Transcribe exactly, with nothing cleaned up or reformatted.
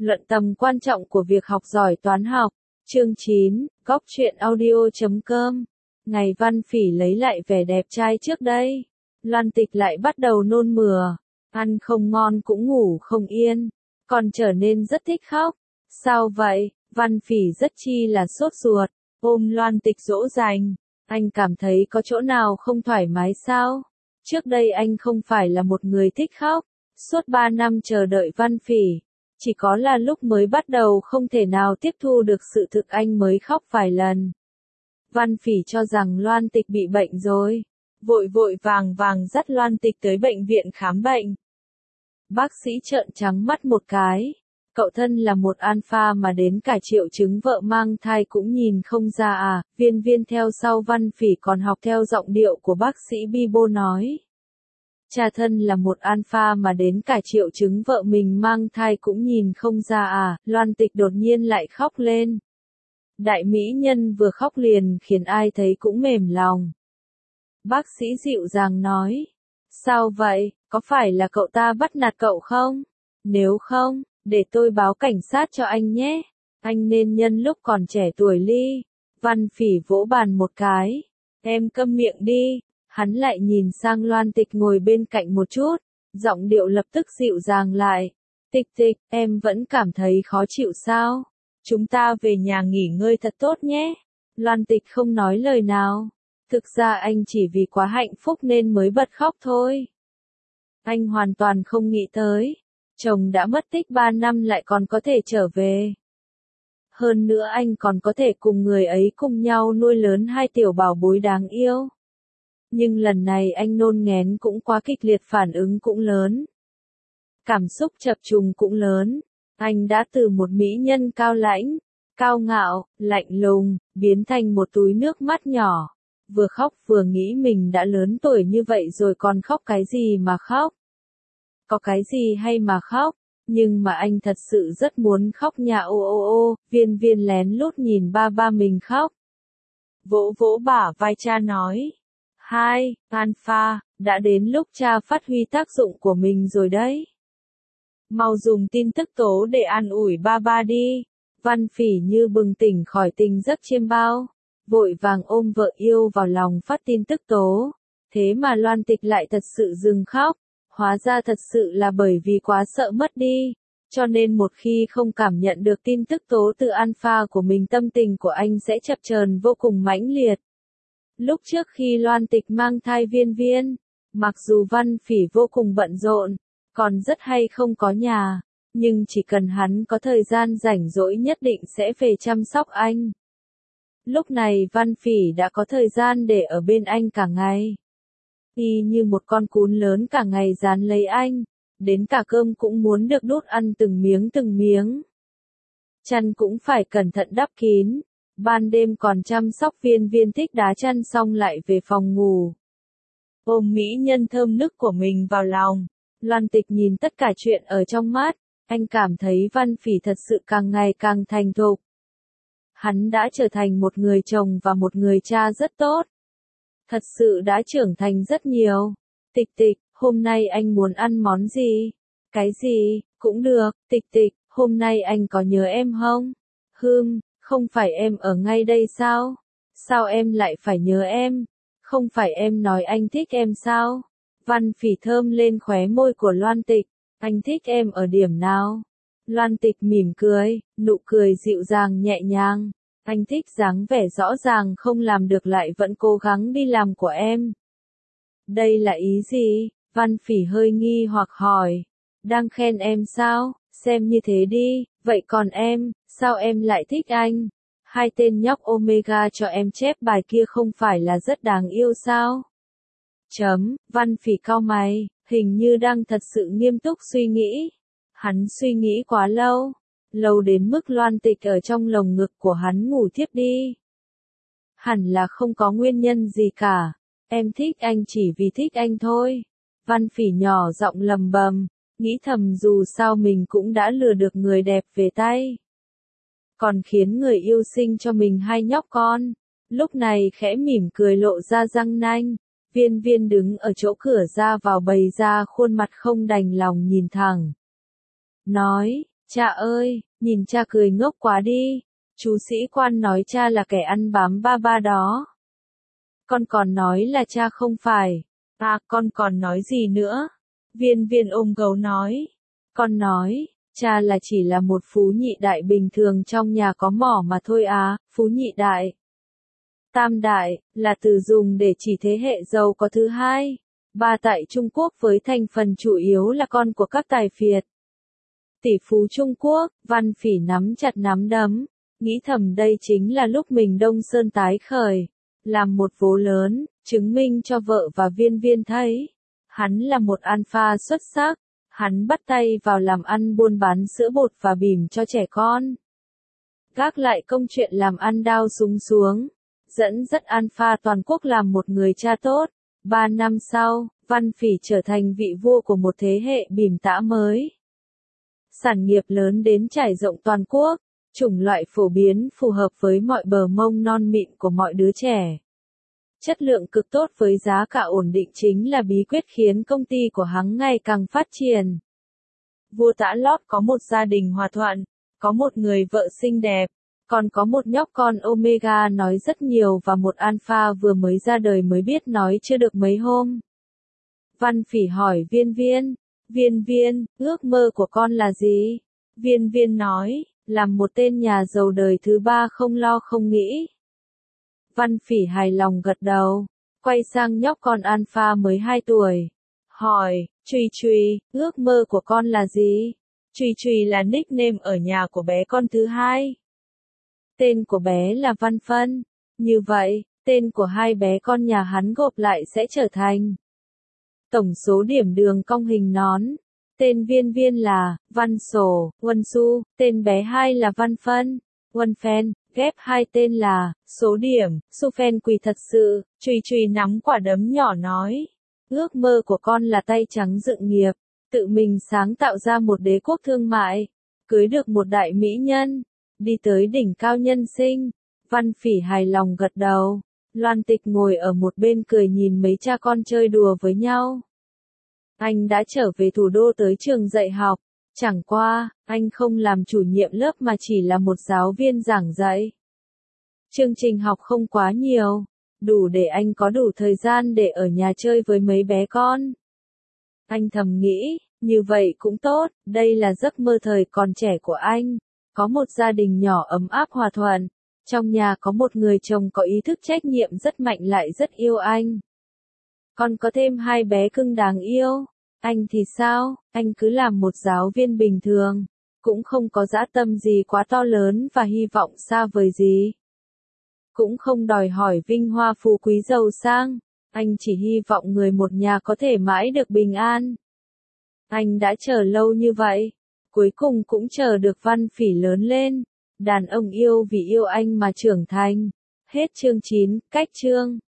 Luận tầm quan trọng của việc học giỏi toán học. Chương chín, Góc truyện audio chấm com. Ngày Văn Phỉ lấy lại vẻ đẹp trai trước đây. Loan Tịch lại bắt đầu nôn mửa. Ăn không ngon cũng ngủ không yên. Còn trở nên rất thích khóc. Sao vậy? Văn Phỉ rất chi là sốt ruột. Ôm Loan Tịch dỗ dành. Anh cảm thấy có chỗ nào không thoải mái sao? Trước đây anh không phải là một người thích khóc. Suốt ba năm chờ đợi Văn Phỉ. Chỉ có là lúc mới bắt đầu không thể nào tiếp thu được sự thực anh mới khóc vài lần. Văn Phỉ cho rằng Loan Tịch bị bệnh rồi. Vội vội vàng vàng dắt Loan Tịch tới bệnh viện khám bệnh. Bác sĩ trợn trắng mắt một cái. Cậu thân là một alpha mà đến cả triệu chứng vợ mang thai cũng nhìn không ra à. Viên viên theo sau Văn Phỉ còn học theo giọng điệu của bác sĩ Bibo nói. Cha thân là một alpha mà đến cả triệu chứng vợ mình mang thai cũng nhìn không ra à. Loan Tịch đột nhiên lại khóc lên. Đại mỹ nhân vừa khóc liền khiến ai thấy cũng mềm lòng. Bác sĩ dịu dàng nói. Sao vậy, có phải là cậu ta bắt nạt cậu không? Nếu không, để tôi báo cảnh sát cho anh nhé. Anh nên nhân lúc còn trẻ tuổi ly. Văn Phỉ vỗ bàn một cái. Em câm miệng đi. Hắn lại nhìn sang Loan Tịch ngồi bên cạnh một chút. Giọng điệu lập tức dịu dàng lại. Tịch Tịch, em vẫn cảm thấy khó chịu sao? Chúng ta về nhà nghỉ ngơi thật tốt nhé. Loan Tịch không nói lời nào. Thực ra anh chỉ vì quá hạnh phúc nên mới bật khóc thôi. Anh hoàn toàn không nghĩ tới. Chồng đã mất tích ba năm lại còn có thể trở về. Hơn nữa anh còn có thể cùng người ấy cùng nhau nuôi lớn hai tiểu bảo bối đáng yêu. Nhưng lần này anh nôn nghén cũng quá kịch liệt, phản ứng cũng lớn. Cảm xúc chập trùng cũng lớn. Anh đã từ một mỹ nhân cao lãnh, cao ngạo, lạnh lùng, biến thành một túi nước mắt nhỏ. Vừa khóc vừa nghĩ mình đã lớn tuổi như vậy rồi còn khóc cái gì mà khóc. Có cái gì hay mà khóc, nhưng mà anh thật sự rất muốn khóc nhà ô ô ô, viên viên lén lút nhìn ba ba mình khóc. Vỗ vỗ bả vai cha nói. Hai, alpha, đã đến lúc cha phát huy tác dụng của mình rồi đấy. Mau dùng tin tức tố để an ủi ba ba đi. Văn Phỉ như bừng tỉnh khỏi tình giấc chiêm bao. Vội vàng ôm vợ yêu vào lòng phát tin tức tố. Thế mà Loan Tịch lại thật sự dừng khóc. Hóa ra thật sự là bởi vì quá sợ mất đi. Cho nên một khi không cảm nhận được tin tức tố từ alpha của mình, tâm tình của anh sẽ chập chờn vô cùng mãnh liệt. Lúc trước khi Loan Tịch mang thai viên viên, mặc dù Văn Phỉ vô cùng bận rộn, còn rất hay không có nhà, nhưng chỉ cần hắn có thời gian rảnh rỗi nhất định sẽ về chăm sóc anh. Lúc này Văn Phỉ đã có thời gian để ở bên anh cả ngày. Y như một con cún lớn cả ngày dán lấy anh, đến cả cơm cũng muốn được đút ăn từng miếng từng miếng. Chăn cũng phải cẩn thận đắp kín. Ban đêm còn chăm sóc viên viên thích đá chăn xong lại về phòng ngủ. Ôm mỹ nhân thơm nức của mình vào lòng. Loan Tịch nhìn tất cả chuyện ở trong mắt. Anh cảm thấy Văn Phỉ thật sự càng ngày càng thành thục. Hắn đã trở thành một người chồng và một người cha rất tốt. Thật sự đã trưởng thành rất nhiều. Tịch Tịch, hôm nay anh muốn ăn món gì? Cái gì, cũng được. Tịch Tịch, hôm nay anh có nhớ em không? Hừm. Không phải em ở ngay đây sao? Sao em lại phải nhớ em? Không phải em nói anh thích em sao? Văn Phỉ thơm lên khóe môi của Loan Tịch. Anh thích em ở điểm nào? Loan Tịch mỉm cười, nụ cười dịu dàng nhẹ nhàng. Anh thích dáng vẻ rõ ràng không làm được lại vẫn cố gắng đi làm của em. Đây là ý gì? Văn Phỉ hơi nghi hoặc hỏi. Đang khen em sao? Xem như thế đi, vậy còn em, sao em lại thích anh? Hai tên nhóc Omega cho em chép bài kia không phải là rất đáng yêu sao? Chấm, Văn Phỉ cau mày, hình như đang thật sự nghiêm túc suy nghĩ. Hắn suy nghĩ quá lâu, lâu đến mức Loan Tịch ở trong lồng ngực của hắn ngủ thiếp đi. Hẳn là không có nguyên nhân gì cả, em thích anh chỉ vì thích anh thôi. Văn Phỉ nhỏ giọng lầm bầm. Nghĩ thầm dù sao mình cũng đã lừa được người đẹp về tay. Còn khiến người yêu sinh cho mình hai nhóc con. Lúc này khẽ mỉm cười lộ ra răng nanh. Viên viên đứng ở chỗ cửa ra vào bày ra khuôn mặt không đành lòng nhìn thẳng. Nói, Cha ơi, nhìn cha cười ngốc quá đi. Chú sĩ quan nói cha là kẻ ăn bám ba ba đó. Con còn nói là cha không phải. À, con còn nói gì nữa? Viên viên ôm gấu nói. Con nói, cha là chỉ là một phú nhị đại bình thường trong nhà có mỏ mà thôi à, phú nhị đại. Tam đại, là từ dùng để chỉ thế hệ giàu có thứ hai. Ba tại Trung Quốc với thành phần chủ yếu là con của các tài phiệt. Tỷ phú Trung Quốc, Văn Phỉ nắm chặt nắm đấm, nghĩ thầm đây chính là lúc mình Đông Sơn tái khởi, làm một vố lớn, chứng minh cho vợ và viên viên thấy. Hắn là một alpha xuất sắc, hắn bắt tay vào làm ăn buôn bán sữa bột và bỉm cho trẻ con. Gác lại công chuyện làm ăn đao súng xuống, dẫn dắt alpha toàn quốc làm một người cha tốt. Ba năm sau, Văn Phỉ trở thành vị vua của một thế hệ bỉm tã mới. Sản nghiệp lớn đến trải rộng toàn quốc, chủng loại phổ biến phù hợp với mọi bờ mông non mịn của mọi đứa trẻ. Chất lượng cực tốt với giá cả ổn định chính là bí quyết khiến công ty của hắn ngày càng phát triển. Vua Tã Lót có một gia đình hòa thuận, có một người vợ xinh đẹp, còn có một nhóc con Omega nói rất nhiều và một alpha vừa mới ra đời mới biết nói chưa được mấy hôm. Văn Phỉ hỏi viên viên, viên viên, ước mơ của con là gì? Viên viên nói, làm một tên nhà giàu đời thứ ba không lo không nghĩ. Văn Phỉ hài lòng gật đầu, quay sang nhóc con alpha mới hai tuổi. Hỏi, Trùy Trùy, ước mơ của con là gì? Trùy Trùy là nickname ở nhà của bé con thứ hai. Tên của bé là Văn Phân. Như vậy, tên của hai bé con nhà hắn gộp lại sẽ trở thành tổng số điểm đường cong hình nón. Tên viên viên là Văn Sổ, Uân Su, tên bé hai là Văn Phân, Uân Phen, ghép hai tên là số điểm, Su Phen Quỳ thật sự. Trùy Trùy nắm quả đấm nhỏ nói, ước mơ của con là tay trắng dựng nghiệp, tự mình sáng tạo ra một đế quốc thương mại, cưới được một đại mỹ nhân, đi tới đỉnh cao nhân sinh. Văn Phỉ hài lòng gật đầu. Loan Tịch ngồi ở một bên cười nhìn mấy cha con chơi đùa với nhau. Anh đã trở về thủ đô tới trường dạy học. Chẳng qua, anh không làm chủ nhiệm lớp mà chỉ là một giáo viên giảng dạy. Chương trình học không quá nhiều, đủ để anh có đủ thời gian để ở nhà chơi với mấy bé con. Anh thầm nghĩ, như vậy cũng tốt, đây là giấc mơ thời còn trẻ của anh. Có một gia đình nhỏ ấm áp hòa thuận. Trong nhà có một người chồng có ý thức trách nhiệm rất mạnh lại rất yêu anh. Còn có thêm hai bé cưng đáng yêu. Anh thì sao? Anh cứ làm một giáo viên bình thường. Cũng không có dã tâm gì quá to lớn và hy vọng xa vời gì. Cũng không đòi hỏi vinh hoa phú quý giàu sang. Anh chỉ hy vọng người một nhà có thể mãi được bình an. Anh đã chờ lâu như vậy. Cuối cùng cũng chờ được Văn Phỉ lớn lên. Đàn ông yêu vì yêu anh mà trưởng thành. Hết chương chín, cách chương.